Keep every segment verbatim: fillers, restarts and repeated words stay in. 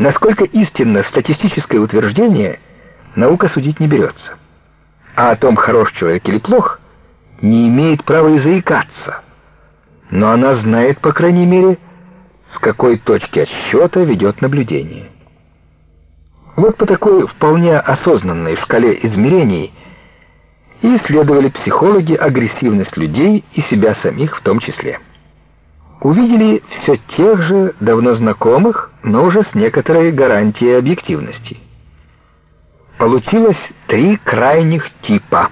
Насколько истинно статистическое утверждение, наука судить не берется. А о том, хорош человек или плох, не имеет права и заикаться. Но она знает, по крайней мере, с какой точки отсчета ведет наблюдение. Вот по такой вполне осознанной шкале измерений и исследовали психологи агрессивность людей и себя самих в том числе. Увидели все тех же давно знакомых, но уже с некоторой гарантией объективности. Получилось три крайних типа.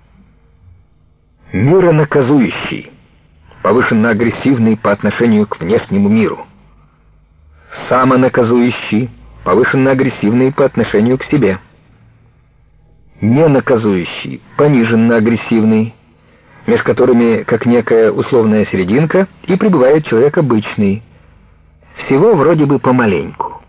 Миронаказующий, повышенно агрессивный по отношению к внешнему миру. Самонаказующий, повышенно агрессивный по отношению к себе. Ненаказующий, пониженно агрессивный, между которыми, как некая условная серединка, и пребывает человек обычный. Всего вроде бы помаленьку.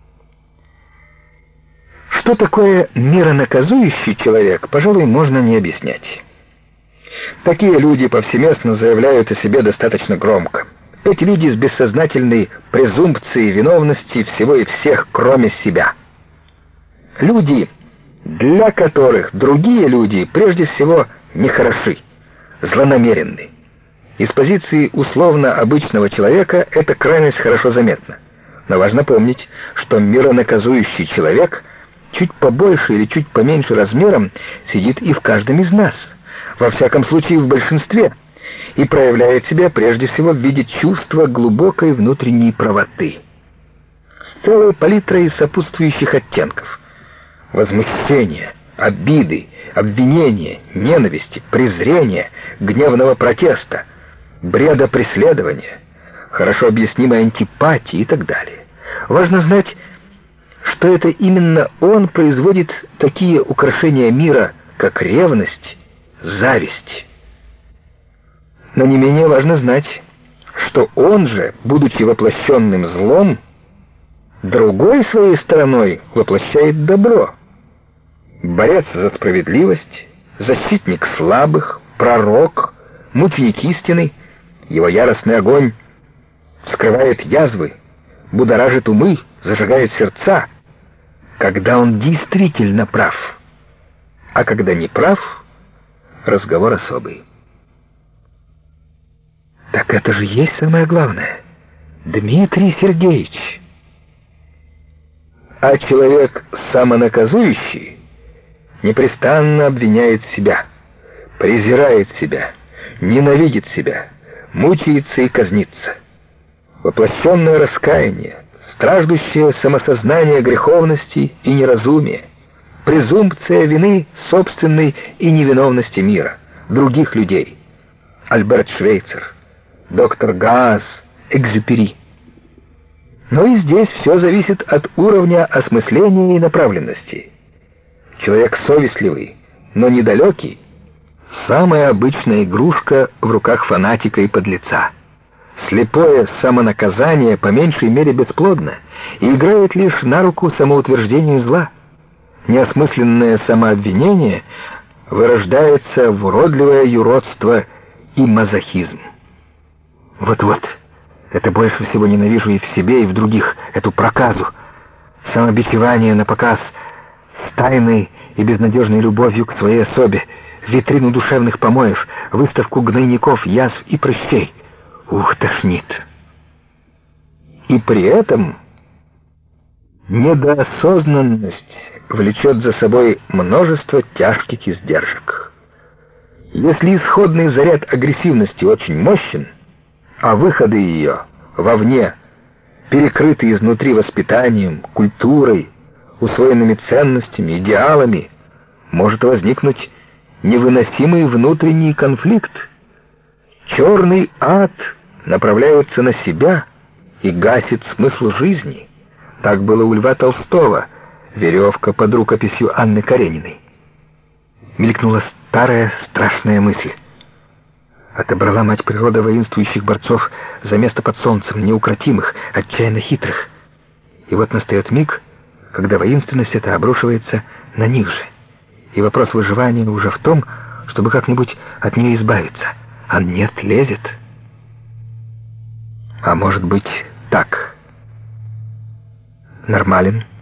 Что такое миронаказующий человек, пожалуй, можно не объяснять. Такие люди повсеместно заявляют о себе достаточно громко. Эти люди с бессознательной презумпцией виновности всего и всех, кроме себя. Люди, для которых другие люди прежде всего нехороши, злонамеренны. Из позиции условно обычного человека эта крайность хорошо заметна. Но важно помнить, что миронаказующий человек чуть побольше или чуть поменьше размером сидит и в каждом из нас, во всяком случае в большинстве, и проявляет себя прежде всего в виде чувства глубокой внутренней правоты. С целой палитрой сопутствующих оттенков: возмущения, обиды, обвинения, ненависти, презрения, гневного протеста, бреда преследования, хорошо объяснимой антипатии и так далее. Важно знать, что это именно он производит такие украшения мира, как ревность, зависть. Но не менее важно знать, что он же, будучи воплощенным злом, другой своей стороной воплощает добро. Борец за справедливость, защитник слабых, пророк, мученик истины, его яростный огонь вскрывает язвы, будоражит умы, зажигает сердца, когда он действительно прав. А когда не прав, разговор особый. Так это же есть самое главное. Дмитрий Сергеевич. А человек самонаказующий непрестанно обвиняет себя, презирает себя, ненавидит себя, мучается и казнится. Воплощенное раскаяние, страждущее самосознание греховности и неразумия, презумпция вины собственной и невиновности мира, других людей. Альберт Швейцер, доктор Гаас, Экзюпери. Но и здесь все зависит от уровня осмысления и направленности. Человек совестливый, но недалекий — самая обычная игрушка в руках фанатика и подлеца. Слепое самонаказание по меньшей мере бесплодно и играет лишь на руку самоутверждению зла. Неосмысленное самообвинение вырождается в уродливое юродство и мазохизм. Вот-вот, это больше всего ненавижу и в себе, и в других, эту проказу, самобичевание на показ с тайной и безнадежной любовью к своей особе, витрину душевных помоев, выставку гнойников, язв и прыщей. Ух, тошнит. И при этом недоосознанность влечет за собой множество тяжких издержек. Если исходный заряд агрессивности очень мощен, а выходы ее вовне перекрыты изнутри воспитанием, культурой, усвоенными ценностями, идеалами, может возникнуть невыносимый внутренний конфликт. Черный ад направляется на себя и гасит смысл жизни. Так было у Льва Толстого, веревка под рукописью Анны Карениной. Мелькнула старая страшная мысль. Отобрала мать природа воинствующих борцов за место под солнцем, неукротимых, отчаянно хитрых. И вот настает миг, когда воинственность эта обрушивается на них же. И вопрос выживания уже в том, чтобы как-нибудь от нее избавиться. А нет, лезет. А может быть так. нормален.